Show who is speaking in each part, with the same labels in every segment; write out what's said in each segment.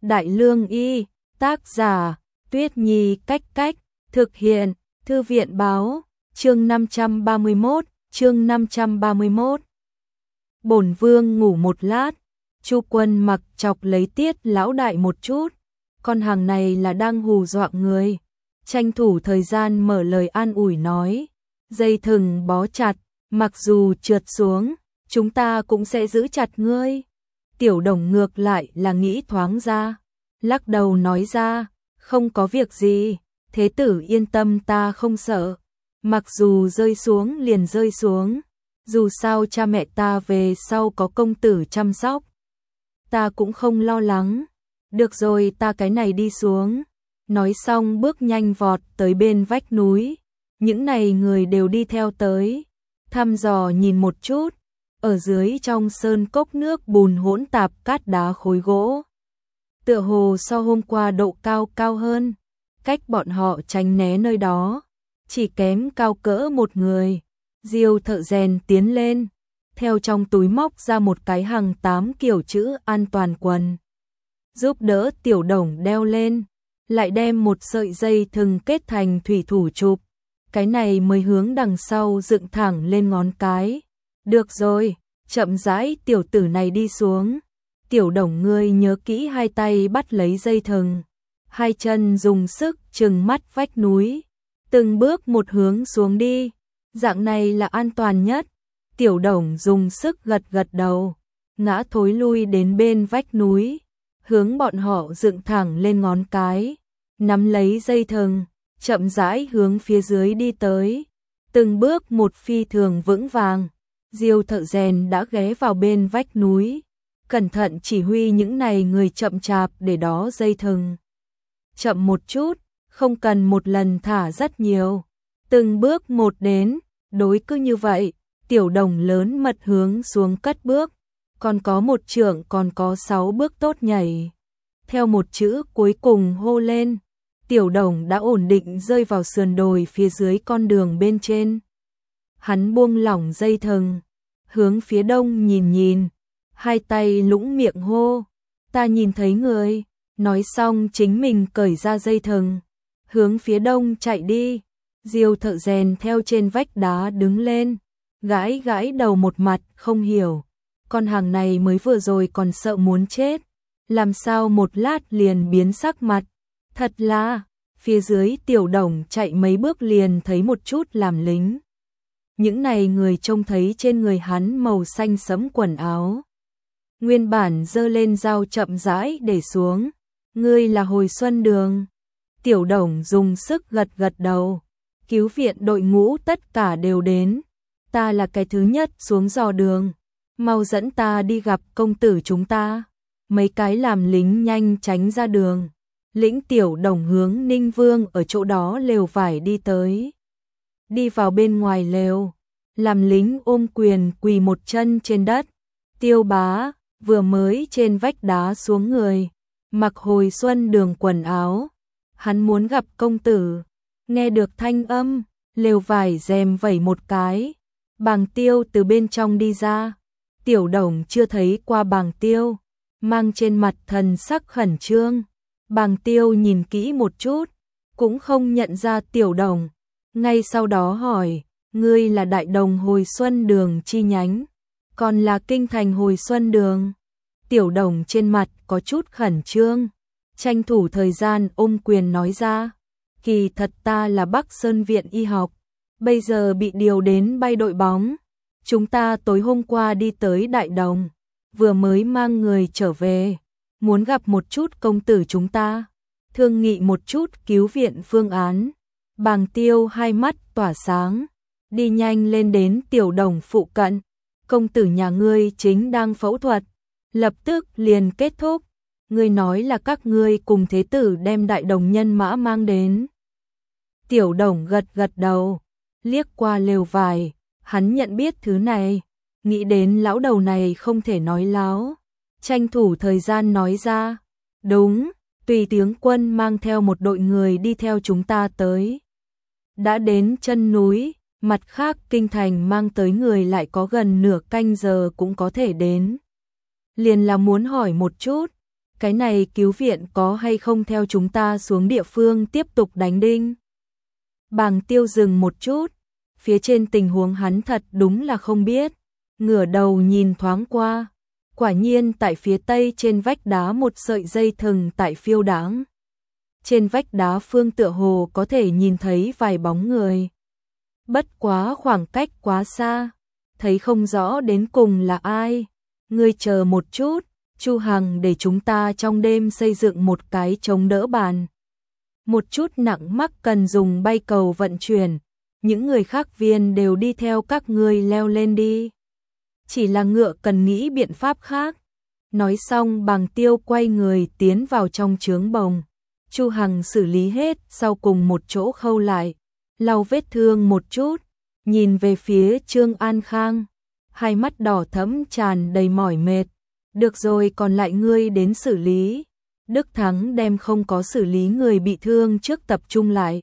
Speaker 1: Đại Lương Y, tác giả, Tuyết Nhi Cách Cách, thực hiện, Thư viện Báo, chương 531, chương 531. Bổn vương ngủ một lát, Chu Quân mặc chọc lấy Tiết lão đại một chút, con hàng này là đang hù dọa người, tranh thủ thời gian mở lời an ủi nói, dây thừng bó chặt, mặc dù trượt xuống, chúng ta cũng sẽ giữ chặt ngươi. Tiểu Đồng ngược lại là nghĩ thoáng ra, lắc đầu nói ra, không có việc gì, thế tử yên tâm, ta không sợ, mặc dù rơi xuống liền rơi xuống, dù sao cha mẹ ta về sau có công tử chăm sóc, ta cũng không lo lắng. Được rồi, ta cái này đi xuống. Nói xong bước nhanh vọt tới bên vách núi, những này người đều đi theo tới, thăm dò nhìn một chút, ở dưới trong sơn cốc nước bùn hỗn tạp cát đá khối gỗ, tựa hồ so hôm qua độ cao cao hơn, cách bọn họ tránh né nơi đó chỉ kém cao cỡ một người. Diêu thợ rèn tiến lên, theo trong túi móc ra một cái hàng 8 kiểu chữ an toàn quần, giúp đỡ Tiểu Đồng đeo lên, lại đem một sợi dây thừng kết thành thủy thủ chụp, cái này mới hướng đằng sau dựng thẳng lên ngón cái. Được rồi, chậm rãi, tiểu tử này đi xuống. Tiểu Đồng, ngươi nhớ kỹ, hai tay bắt lấy dây thừng, hai chân dùng sức trừng mắt vách núi, từng bước một hướng xuống đi, dạng này là an toàn nhất. Tiểu Đồng dùng sức gật gật đầu, ngã thối lui đến bên vách núi, hướng bọn họ dựng thẳng lên ngón cái, nắm lấy dây thừng, chậm rãi hướng phía dưới đi tới, từng bước một phi thường vững vàng. Diêu thợ rèn đã ghé vào bên vách núi, cẩn thận chỉ huy những này người chậm chạp để đó dây thừng. Chậm một chút, không cần một lần thả rất nhiều, từng bước một đến, đối cứ như vậy, Tiểu Đồng lớn mật hướng xuống cất bước, còn có một trượng, còn có 6 bước tốt nhảy. Theo một chữ cuối cùng hô lên, Tiểu Đồng đã ổn định rơi vào sườn đồi phía dưới con đường bên trên. Hắn buông lỏng dây thừng, hướng phía đông nhìn nhìn, hai tay lũng miệng hô, ta nhìn thấy người. Nói xong chính mình cởi ra dây thừng, hướng phía đông chạy đi. Diêu thợ rèn theo trên vách đá đứng lên, gãi gãi đầu một mặt không hiểu, con hàng này mới vừa rồi còn sợ muốn chết, làm sao một lát liền biến sắc mặt. Thật là, phía dưới Tiểu Đồng chạy mấy bước liền thấy một chút làm lính. Những này người trông thấy trên người hắn màu xanh sẫm quần áo, nguyên bản giơ lên dao chậm rãi để xuống. Ngươi là Hồi Xuân Đường? Tiểu Đồng dùng sức gật gật đầu. Cứu viện đội ngũ tất cả đều đến, ta là cái thứ nhất xuống dò đường, mau dẫn ta đi gặp công tử chúng ta. Mấy cái làm lính nhanh tránh ra đường, lĩnh Tiểu Đồng hướng Ninh Vương ở chỗ đó lều vải đi tới. Đi vào bên ngoài lều, làm lính ôm quyền quỳ một chân trên đất. Tiêu bá vừa mới trên vách đá xuống người, mặc Hồi Xuân Đường quần áo, hắn muốn gặp công tử. Nghe được thanh âm, lều vải rèm vẩy một cái, Bàng Tiêu từ bên trong đi ra. Tiểu Đồng chưa thấy qua Bàng Tiêu, mang trên mặt thần sắc khẩn trương. Bàng Tiêu nhìn kỹ một chút, cũng không nhận ra Tiểu Đồng, ngay sau đó hỏi, ngươi là Đại Đồng Hồi Xuân Đường chi nhánh, còn là kinh thành Hồi Xuân Đường? Tiểu Đồng trên mặt có chút khẩn trương, tranh thủ thời gian ôm quyền nói ra, kỳ thật ta là Bắc Sơn Viện Y học, bây giờ bị điều đến bay đội bóng. Chúng ta tối hôm qua đi tới Đại Đồng, vừa mới mang người trở về, muốn gặp một chút công tử chúng ta, thương nghị một chút cứu viện phương án. Bàng Tiêu hai mắt tỏa sáng, đi nhanh lên đến Tiểu Đồng phụ cận. Công tử nhà ngươi chính đang phẫu thuật, lập tức liền kết thúc. Ngươi nói là các ngươi cùng thế tử đem Đại Đồng nhân mã mang đến. Tiểu Đồng gật gật đầu, liếc qua lều vải, hắn nhận biết thứ này, nghĩ đến lão đầu này không thể nói láo, tranh thủ thời gian nói ra, đúng, tùy tướng quân mang theo một đội người đi theo chúng ta tới. Đã đến chân núi, mặt khác kinh thành mang tới người lại có gần nửa canh giờ cũng có thể đến. Liền là muốn hỏi một chút, cái này cứu viện có hay không theo chúng ta xuống địa phương tiếp tục đánh đinh? Bàng Tiêu dừng một chút, phía trên tình huống hắn thật đúng là không biết, ngửa đầu nhìn thoáng qua, quả nhiên tại phía tây trên vách đá một sợi dây thừng tại phiêu đãng. Trên vách đá phương tựa hồ có thể nhìn thấy vài bóng người. Bất quá khoảng cách quá xa, thấy không rõ đến cùng là ai. Ngươi chờ một chút, Chu Hằng để chúng ta trong đêm xây dựng một cái chống đỡ bàn. Một chút nặng mắc cần dùng bay cầu vận chuyển, những người khác viên đều đi theo các ngươi leo lên đi. Chỉ là ngựa cần nghĩ biện pháp khác. Nói xong Bàng Tiêu quay người tiến vào trong trướng bồng. Chu Hằng xử lý hết sau cùng một chỗ khâu lại, lau vết thương một chút, nhìn về phía Trương An Khang, hai mắt đỏ thẫm tràn đầy mỏi mệt. Được rồi, còn lại ngươi đến xử lý. Đức Thắng đem không có xử lý người bị thương trước tập trung lại.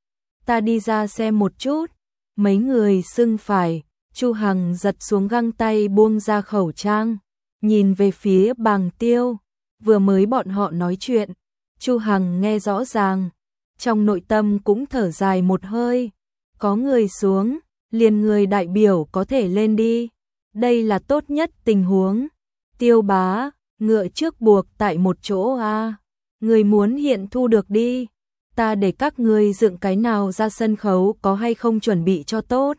Speaker 1: Ta đi ra xem một chút. Mấy người xưng phải. Chu Hằng giật xuống găng tay buông ra khẩu trang, nhìn về phía Bàng Tiêu. Vừa mới bọn họ nói chuyện, Chu Hằng nghe rõ ràng, trong nội tâm cũng thở dài một hơi. Có người xuống, liền người đại biểu có thể lên đi. Đây là tốt nhất tình huống. Tiêu bá, ngựa trước buộc tại một chỗ a. Người muốn hiện thu được đi. Ta để các ngươi dựng cái nào ra sân khấu có hay không chuẩn bị cho tốt.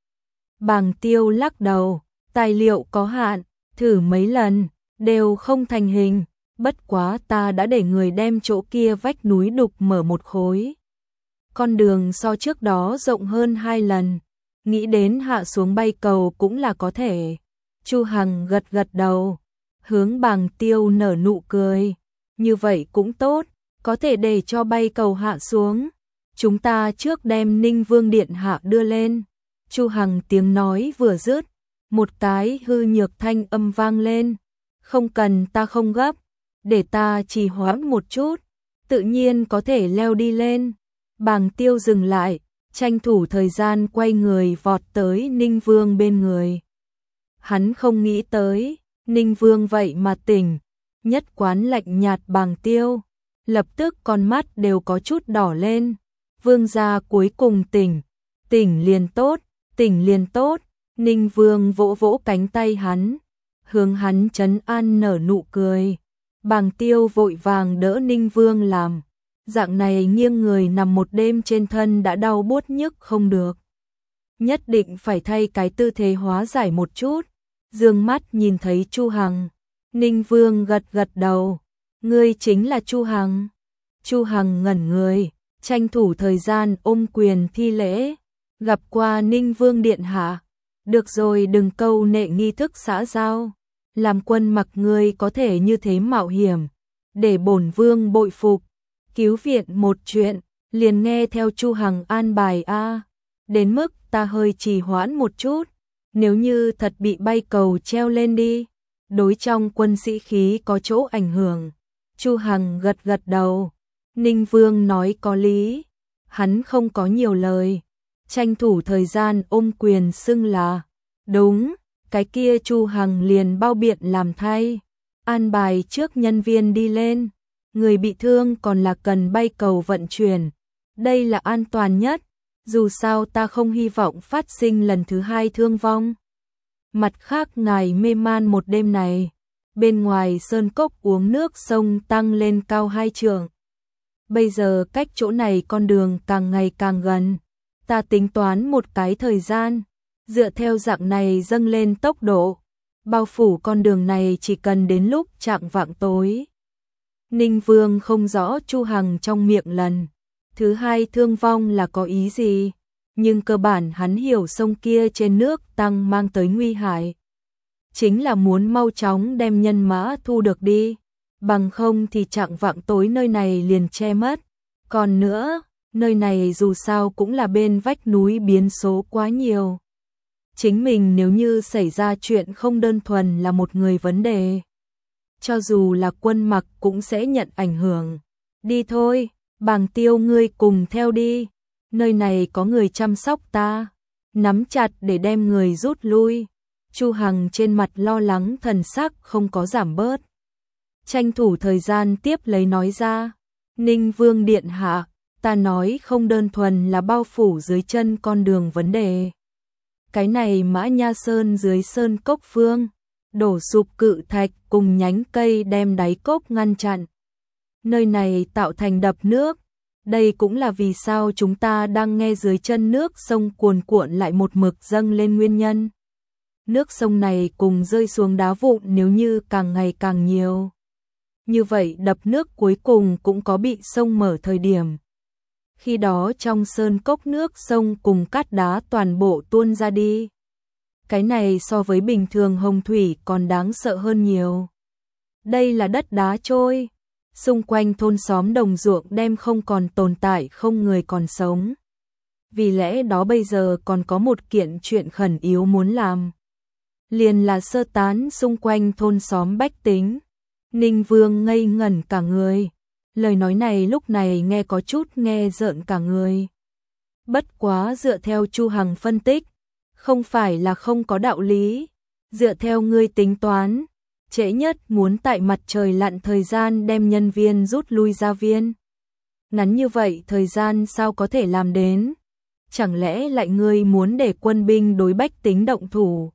Speaker 1: Bàng Tiêu lắc đầu, tài liệu có hạn, thử mấy lần, đều không thành hình. Bất quá ta đã để người đem chỗ kia vách núi đục mở một khối. Con đường so trước đó rộng hơn 2 lần, nghĩ đến hạ xuống bay cầu cũng là có thể. Chu Hằng gật gật đầu, hướng Bàng Tiêu nở nụ cười. Như vậy cũng tốt, có thể để cho bay cầu hạ xuống. Chúng ta trước đem Ninh Vương Điện hạ đưa lên. Chu Hằng tiếng nói vừa dứt, một cái hư nhược thanh âm vang lên. Không cần, ta không gấp, để ta trì hoãn một chút, tự nhiên có thể leo đi lên. Bàng Tiêu dừng lại, tranh thủ thời gian quay người vọt tới Ninh Vương bên người. Hắn không nghĩ tới, Ninh Vương vậy mà tỉnh, nhất quán lạnh nhạt Bàng Tiêu, lập tức con mắt đều có chút đỏ lên. Vương gia cuối cùng tỉnh, tỉnh liền tốt, tỉnh liền tốt. Ninh Vương vỗ vỗ cánh tay hắn, hướng hắn trấn an nở nụ cười. Bàng Tiêu vội vàng đỡ Ninh Vương làm, dạng này nghiêng người nằm một đêm trên thân đã đau buốt nhức không được. Nhất định phải thay cái tư thế hóa giải một chút. Dương mắt nhìn thấy Chu Hằng, Ninh Vương gật gật đầu, ngươi chính là Chu Hằng. Chu Hằng ngẩn người, tranh thủ thời gian ôm quyền thi lễ, gặp qua Ninh Vương điện hạ. Được rồi, đừng câu nệ nghi thức xã giao, làm quân mặc ngươi có thể như thế mạo hiểm, để bổn vương bội phục. Cứu viện một chuyện, liền nghe theo Chu Hằng an bài a. Đến mức ta hơi trì hoãn một chút, nếu như thật bị bay cầu treo lên đi, đối trong quân sĩ khí có chỗ ảnh hưởng. Chu Hằng gật gật đầu, Ninh Vương nói có lý, hắn không có nhiều lời, tranh thủ thời gian ôm quyền xưng là đúng. Cái kia Chu Hằng liền bao biện làm thay, an bài trước nhân viên đi lên, người bị thương còn là cần bay cầu vận chuyển, đây là an toàn nhất, dù sao ta không hy vọng phát sinh lần thứ 2 thương vong. Mặt khác, ngài mê man một đêm này, bên ngoài sơn cốc uống nước sông tăng lên cao 2 trượng. Bây giờ cách chỗ này con đường càng ngày càng gần, ta tính toán một cái thời gian, dựa theo dạng này dâng lên tốc độ, bao phủ con đường này chỉ cần đến lúc chạng vạng tối. Ninh Vương không rõ Chu Hằng trong miệng lần thứ 2 thương vong là có ý gì, nhưng cơ bản hắn hiểu sông kia trên nước tăng mang tới nguy hại, chính là muốn mau chóng đem nhân mã thu được đi, bằng không thì chạng vạng tối nơi này liền che mất. Còn nữa, nơi này dù sao cũng là bên vách núi, biến số quá nhiều. Chính mình nếu như xảy ra chuyện không đơn thuần là một người vấn đề, cho dù là quân mặc cũng sẽ nhận ảnh hưởng. Đi thôi, Bàng Tiêu ngươi cùng theo đi, nơi này có người chăm sóc ta, nắm chặt để đem người rút lui. Chu Hằng trên mặt lo lắng thần sắc không có giảm bớt. tranh thủ thời gian tiếp lấy nói ra. Ninh Vương điện hạ, ta nói không đơn thuần là bao phủ dưới chân con đường vấn đề. Cái này Mã Nha Sơn dưới sơn cốc phương, đổ sụp cự thạch cùng nhánh cây đem đáy cốc ngăn chặn. Nơi này tạo thành đập nước, đây cũng là vì sao chúng ta đang nghe dưới chân nước sông cuồn cuộn lại một mực dâng lên nguyên nhân. Nước sông này cùng rơi xuống đá vụn nếu như càng ngày càng nhiều. Như vậy đập nước cuối cùng cũng có bị sông mở thời điểm. Khi đó trong sơn cốc nước sông cùng cát đá toàn bộ tuôn ra đi. Cái này so với bình thường hồng thủy còn đáng sợ hơn nhiều. Đây là đất đá trôi. Xung quanh thôn xóm đồng ruộng đem không còn tồn tại, không người còn sống. Vì lẽ đó bây giờ còn có một kiện chuyện khẩn yếu muốn làm. Liền là sơ tán xung quanh thôn xóm bách tính. Ninh Vương ngây ngẩn cả người. Lời nói này lúc này nghe có chút nghe rợn cả người. Bất quá dựa theo Chu Hằng phân tích, không phải là không có đạo lý. Dựa theo ngươi tính toán, trễ nhất muốn tại mặt trời lặn thời gian đem nhân viên rút lui ra viên. Ngắn như vậy thời gian sao có thể làm đến? Chẳng lẽ lại ngươi muốn để quân binh đối bách tính động thủ?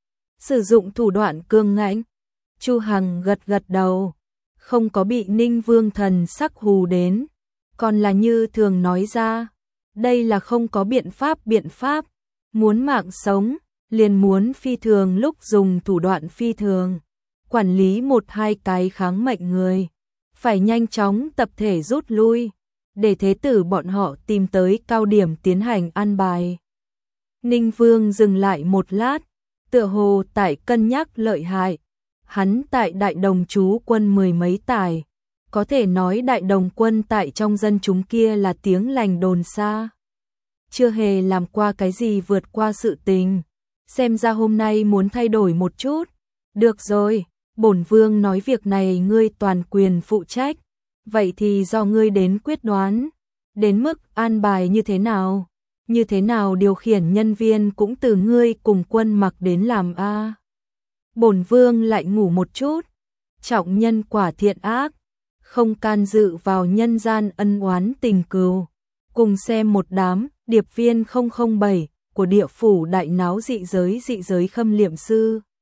Speaker 1: Sử dụng thủ đoạn cương ngạnh? Chu Hằng gật gật đầu, không có bị Ninh Vương thần sắc hù đến, còn là như thường nói ra, đây là không có biện pháp, muốn mạng sống, liền muốn phi thường lúc dùng thủ đoạn phi thường, quản lý một hai cái kháng mệnh người, phải nhanh chóng tập thể rút lui, để thế tử bọn họ tìm tới cao điểm tiến hành an bài. Ninh Vương dừng lại một lát, tựa hồ tại cân nhắc lợi hại. Hắn tại Đại Đồng trú quân mười mấy tải, có thể nói Đại Đồng quân tại trong dân chúng kia là tiếng lành đồn xa. Chưa hề làm qua cái gì vượt qua sự tình, xem ra hôm nay muốn thay đổi một chút. Được rồi, bổn vương nói việc này ngươi toàn quyền phụ trách, vậy thì do ngươi đến quyết đoán, đến mức an bài như thế nào điều khiển nhân viên cũng từ ngươi cùng quân mặc đến làm a. Bổn vương lại ngủ một chút, trọng nhân quả thiện ác, không can dự vào nhân gian ân oán tình cừu. Cùng xem một đám điệp viên 007 của địa phủ đại náo dị giới khâm liệm sư.